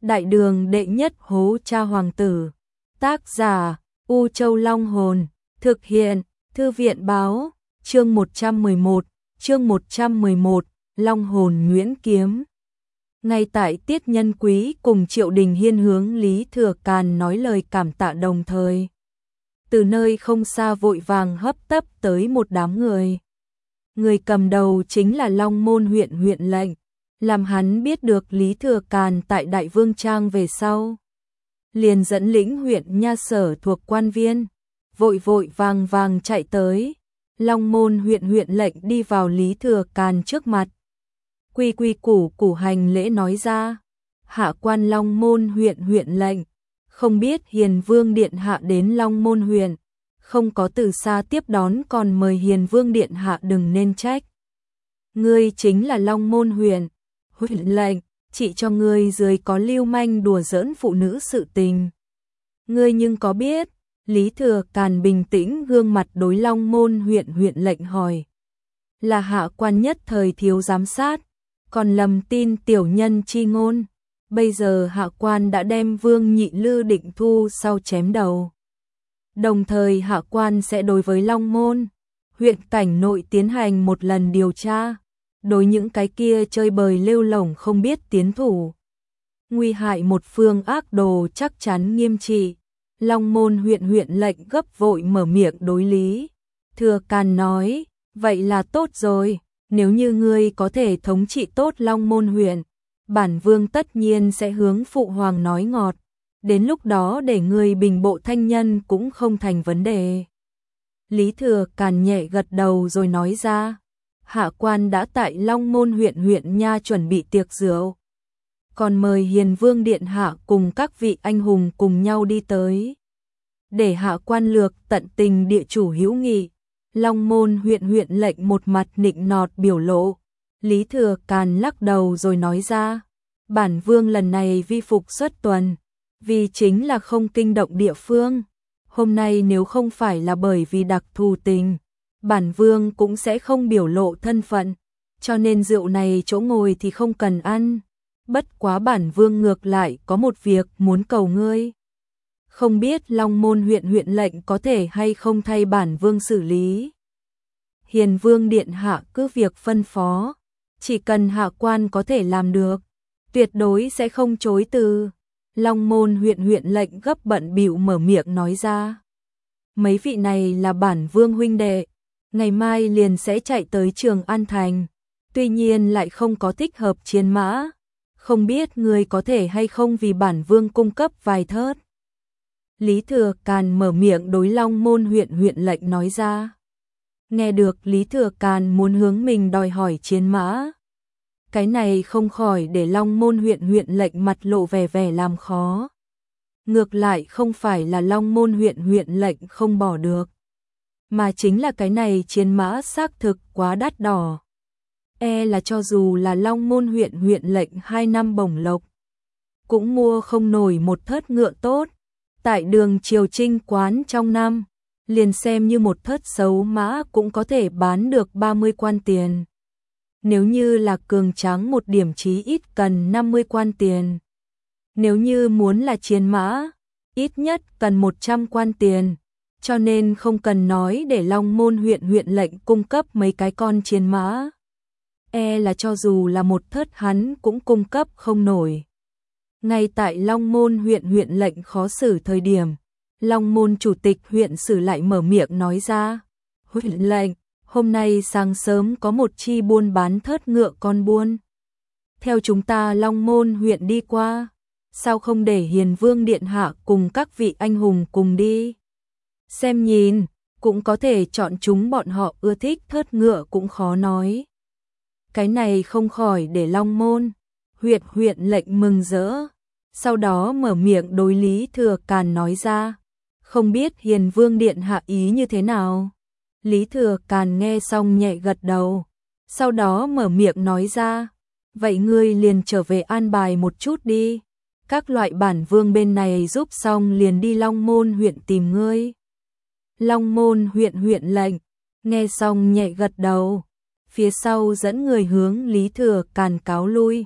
Đại đường đệ nhất hố cha hoàng tử. Tác giả U Châu Long Hồn. Thực hiện Thư viện Báo. Chương 111. Long Hồn Nguyễn Kiếm. Ngay tại tiết nhân quý cùng Triệu Đình Hiên hướng Lý Thừa Càn nói lời cảm tạ đồng thời. Từ nơi không xa vội vàng hấp tấp tới một đám người. Người cầm đầu chính là Long Môn huyện huyện lệnh. Làm hắn biết được Lý Thừa Càn tại Đại Vương Trang về sau. Liền dẫn lĩnh huyện nha sở thuộc quan viên. Vội vàng chạy tới. Long Môn huyện huyện lệnh đi vào Lý Thừa Càn trước mặt. Quy củ hành lễ nói ra. Hạ quan Long Môn huyện huyện lệnh. Không biết Hiền Vương Điện Hạ đến Long Môn huyện. Không có từ xa tiếp đón, còn mời Hiền Vương Điện Hạ đừng nên trách. Ngươi chính là Long Môn huyện. Huyện lệnh, chỉ cho ngươi dưới có lưu manh đùa giỡn phụ nữ sự tình. Ngươi nhưng có biết? Lý Thừa Càn bình tĩnh gương mặt đối Long Môn huyện huyện lệnh hỏi. Là hạ quan nhất thời thiếu giám sát, còn lầm tin tiểu nhân chi ngôn. Bây giờ hạ quan đã đem Vương Nhị Lư Định thu sau chém đầu. Đồng thời hạ quan sẽ đối với Long Môn huyện cảnh nội tiến hành một lần điều tra. Đối những cái kia chơi bời lêu lổng không biết tiến thủ, nguy hại một phương ác đồ chắc chắn nghiêm trị. Long Môn huyện huyện lệnh gấp vội mở miệng đối Lý Thừa Càn nói, vậy là tốt rồi, nếu như ngươi có thể thống trị tốt Long Môn huyện, bản vương tất nhiên sẽ hướng phụ hoàng nói ngọt, đến lúc đó để ngươi bình bộ thanh nhân cũng không thành vấn đề. Lý Thừa Càn nhẹ gật đầu rồi nói ra, hạ quan đã tại Long Môn huyện huyện nha chuẩn bị tiệc rượu, còn mời Hiền Vương Điện Hạ cùng các vị anh hùng cùng nhau đi tới, để hạ quan lược tận tình địa chủ hữu nghị. Long Môn huyện huyện lệnh một mặt nịnh nọt biểu lộ. Lý Thừa Càn lắc đầu rồi nói ra, bản vương lần này vi phục xuất tuần, vì chính là không kinh động địa phương. Hôm nay nếu không phải là bởi vì đặc thù tình, bản vương cũng sẽ không biểu lộ thân phận, cho nên rượu này chỗ ngồi thì không cần ăn. Bất quá bản vương ngược lại có một việc muốn cầu ngươi. Không biết Long Môn huyện huyện lệnh có thể hay không thay bản vương xử lý. Hiền Vương Điện Hạ cứ việc phân phó, chỉ cần hạ quan có thể làm được, tuyệt đối sẽ không chối từ. Long Môn huyện huyện lệnh gấp bận bịu mở miệng nói ra. Mấy vị này là bản vương huynh đệ, ngày mai liền sẽ chạy tới Trường An Thành, tuy nhiên lại không có thích hợp chiến mã, không biết người có thể hay không vì bản vương cung cấp vài thớt. Lý Thừa Càn mở miệng đối Long Môn huyện huyện lệnh nói ra. Nghe được Lý Thừa Càn muốn hướng mình đòi hỏi chiến mã, cái này không khỏi để Long Môn huyện huyện lệnh mặt lộ vẻ làm khó. Ngược lại không phải là Long Môn huyện huyện lệnh không bỏ được, mà chính là cái này chiến mã xác thực quá đắt đỏ. Là cho dù là Long Môn huyện huyện lệnh 2 năm bổng lộc, cũng mua không nổi một thớt ngựa tốt. Tại đường Triều Trinh quán trong năm, liền xem như một thớt xấu mã cũng có thể bán được 30 quan tiền. Nếu như là cường tráng một điểm chí ít cần 50 quan tiền. Nếu như muốn là chiến mã, ít nhất cần 100 quan tiền. Cho nên không cần nói để Long Môn huyện huyện lệnh cung cấp mấy cái con chiến mã. Là cho dù là một thớt hắn cũng cung cấp không nổi. Ngay tại Long Môn huyện huyện lệnh khó xử thời điểm, Long Môn chủ tịch huyện sử lại mở miệng nói ra. Huyện lệnh, hôm nay sáng sớm có một chi buôn bán thớt ngựa con buôn. Theo chúng ta Long Môn huyện đi qua, sao không để Hiền Vương Điện Hạ cùng các vị anh hùng cùng đi? Xem nhìn, cũng có thể chọn chúng bọn họ ưa thích thớt ngựa cũng khó nói. Cái này không khỏi để Long Môn huyện huyện lệnh mừng rỡ. Sau đó mở miệng đối Lý Thừa Càn nói ra, không biết Hiền Vương Điện Hạ ý như thế nào. Lý Thừa Càn nghe xong nhẹ gật đầu, sau đó mở miệng nói ra, vậy ngươi liền trở về an bài một chút đi, các loại bản vương bên này giúp xong liền đi Long Môn huyện tìm ngươi. Long Môn huyện huyện lệnh, nghe xong nhẹ gật đầu, phía sau dẫn người hướng Lý Thừa Càn cáo lui.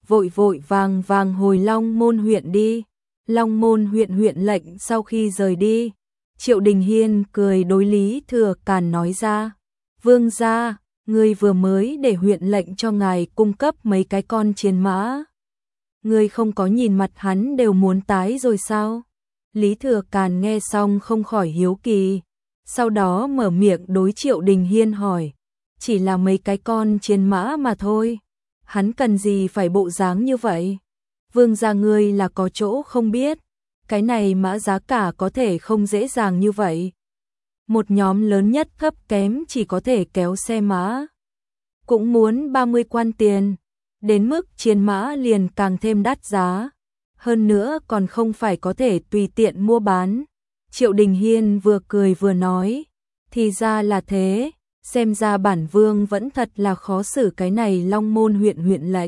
vội vội vàng vàng hồi Long Môn huyện đi. Long Môn huyện huyện lệnh sau khi rời đi, Triệu Đình Hiên cười đối Lý Thừa Càn nói ra, vương gia, người vừa mới để huyện lệnh cho ngài cung cấp mấy cái con chiến mã. Người không có nhìn mặt hắn đều muốn tái rồi sao? Lý Thừa Càn nghe xong không khỏi hiếu kỳ, sau đó mở miệng đối Triệu Đình Hiên hỏi, chỉ là mấy cái con chiến mã mà thôi, hắn cần gì phải bộ dáng như vậy? Vương gia ngươi là có chỗ không biết, cái này mã giá cả có thể không dễ dàng như vậy. Một nhóm lớn nhất thấp kém chỉ có thể kéo xe mã, cũng muốn 30 quan tiền, đến mức chiến mã liền càng thêm đắt giá, hơn nữa còn không phải có thể tùy tiện mua bán. Triệu Đình Hiên vừa cười vừa nói, thì ra là thế, xem ra bản vương vẫn thật là khó xử cái này Long Môn huyện huyện lệnh.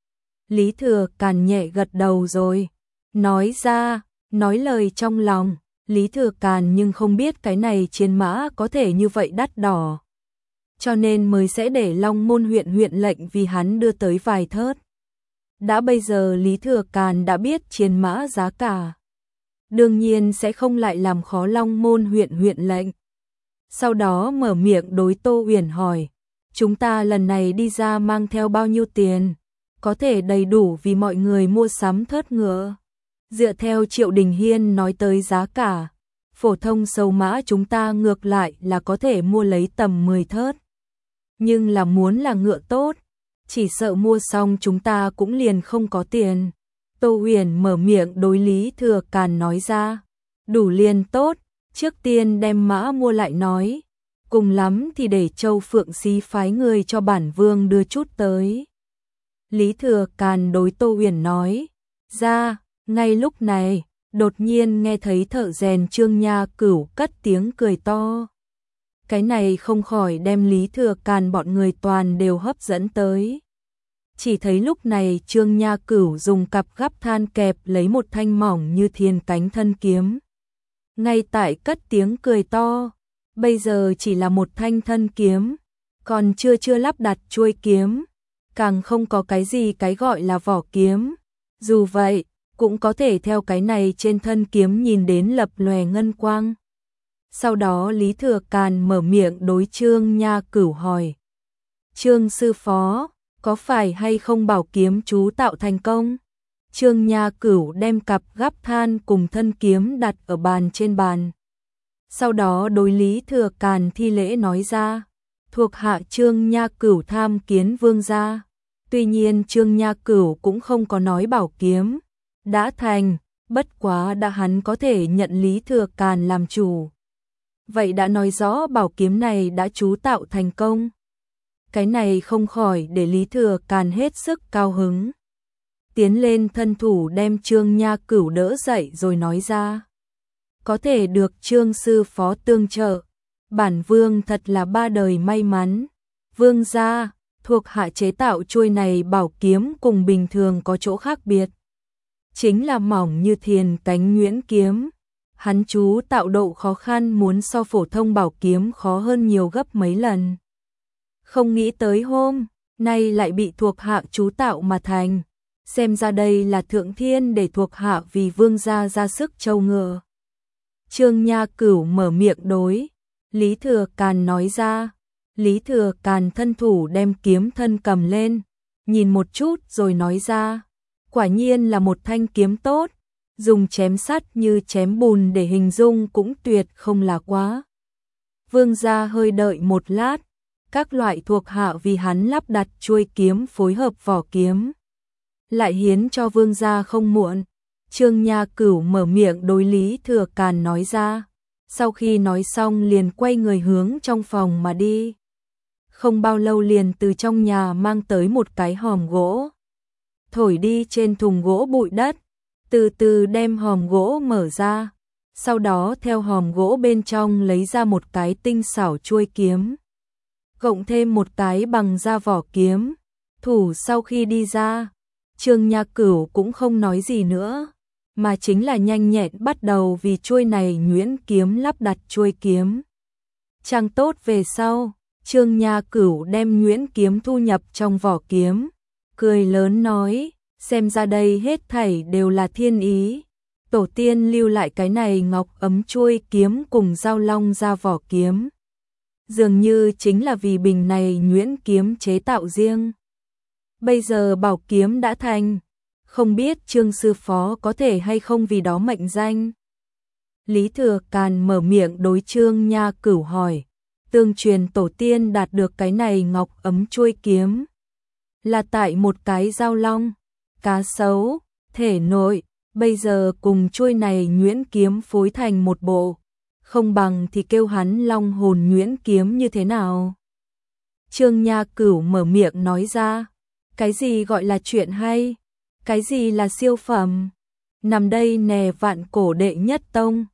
Lý Thừa Càn nhẹ gật đầu rồi, nói ra, nói lời trong lòng, Lý Thừa Càn nhưng không biết cái này chiến mã có thể như vậy đắt đỏ, cho nên mới sẽ để Long Môn huyện huyện lệnh vì hắn đưa tới vài thớt. Đã bây giờ Lý Thừa Càn đã biết chiến mã giá cả, đương nhiên sẽ không lại làm khó Long Môn huyện huyện lệnh. Sau đó mở miệng đối Tô Uyển hỏi, chúng ta lần này đi ra mang theo bao nhiêu tiền, có thể đầy đủ vì mọi người mua sắm thớt ngựa. Dựa theo Triệu Đình Hiên nói tới giá cả, phổ thông sâu mã chúng ta ngược lại là có thể mua lấy tầm 10 thớt. Nhưng là muốn là ngựa tốt, chỉ sợ mua xong chúng ta cũng liền không có tiền. Tô Uyển mở miệng đối Lý Thừa Càn nói ra, đủ liền tốt, trước tiên đem mã mua lại nói, cùng lắm thì để Châu Phượng Xí phái người cho bản vương đưa chút tới. Lý Thừa Càn đối Tô Uyển nói ra. Ngay lúc này, đột nhiên nghe thấy thợ rèn Trương Nha Cửu cất tiếng cười to. Cái này không khỏi đem Lý Thừa Càn bọn người toàn đều hấp dẫn tới. Chỉ thấy lúc này Trương Nha Cửu dùng cặp gắp than kẹp lấy một thanh mỏng như thiên cánh thân kiếm. Ngay tại cất tiếng cười to, bây giờ chỉ là một thanh thân kiếm, còn chưa lắp đặt chuôi kiếm, càng không có cái gì cái gọi là vỏ kiếm. Dù vậy, cũng có thể theo cái này trên thân kiếm nhìn đến lập lòe ngân quang. Sau đó Lý Thừa Càn mở miệng đối Trương Nha Cửu hỏi, Trương sư phó, có phải hay không bảo kiếm chú tạo thành công? Trương Nha Cửu đem cặp gắp than cùng thân kiếm đặt ở bàn trên bàn. Sau đó đối Lý Thừa Càn thi lễ nói ra, thuộc hạ Trương Nha Cửu tham kiến vương gia. Tuy nhiên Trương Nha Cửu cũng không có nói bảo kiếm đã thành, bất quá đã hắn có thể nhận Lý Thừa Càn làm chủ. Vậy đã nói rõ bảo kiếm này đã chú tạo thành công. Cái này không khỏi để Lý Thừa Càn hết sức cao hứng. Tiến lên thân thủ đem Trương Nha Cửu đỡ dậy rồi nói ra, có thể được Trương sư phó tương trợ, bản vương thật là ba đời may mắn. Vương gia, thuộc hạ chế tạo chuôi này bảo kiếm cùng bình thường có chỗ khác biệt, chính là mỏng như thiền cánh nhuyễn kiếm. Hắn chú tạo độ khó khăn muốn so phổ thông bảo kiếm khó hơn nhiều gấp mấy lần. Không nghĩ tới hôm nay lại bị thuộc hạ chú tạo mà thành, xem ra đây là thượng thiên để thuộc hạ vì vương gia ra sức trâu ngựa. Trương Nha Cửu mở miệng đối Lý Thừa Càn nói ra. Lý Thừa Càn thân thủ đem kiếm thân cầm lên, nhìn một chút rồi nói ra, quả nhiên là một thanh kiếm tốt, dùng chém sắt như chém bùn để hình dung cũng tuyệt không là quá. Vương gia hơi đợi một lát, các loại thuộc hạ vì hắn lắp đặt chuôi kiếm phối hợp vỏ kiếm, lại hiến cho vương gia không muộn. Trương Nha Cửu mở miệng đối Lý Thừa Càn nói ra, sau khi nói xong liền quay người hướng trong phòng mà đi. Không bao lâu liền từ trong nhà mang tới một cái hòm gỗ, thổi đi trên thùng gỗ bụi đất, từ từ đem hòm gỗ mở ra, sau đó theo hòm gỗ bên trong lấy ra một cái tinh xảo chuôi kiếm, cộng thêm một cái bằng da vỏ kiếm. Thủ sau khi đi ra, Trương Nha Cửu cũng không nói gì nữa, mà chính là nhanh nhẹn bắt đầu vì chuôi này nhuyễn kiếm lắp đặt chuôi kiếm. Trang tốt về sau, Trương Nha Cửu đem nhuyễn kiếm thu nhập trong vỏ kiếm, cười lớn nói, xem ra đây hết thảy đều là thiên ý. Tổ tiên lưu lại cái này ngọc ấm chuôi kiếm cùng dao long ra vỏ kiếm. Dường như chính là vì bình này nhuyễn kiếm chế tạo riêng. Bây giờ bảo kiếm đã thành, không biết Trương sư phó có thể hay không vì đó mệnh danh. Lý Thừa Càn mở miệng đối Trương Nha Cửu hỏi, tương truyền tổ tiên đạt được cái này ngọc ấm chuôi kiếm là tại một cái dao long, cá sấu, thể nội, bây giờ cùng chuôi này nhuyễn kiếm phối thành một bộ, không bằng thì kêu hắn long hồn nhuyễn kiếm như thế nào. Trương Nha Cửu mở miệng nói ra, cái gì gọi là chuyện hay, cái gì là siêu phẩm, nằm đây nè vạn cổ đệ nhất tông,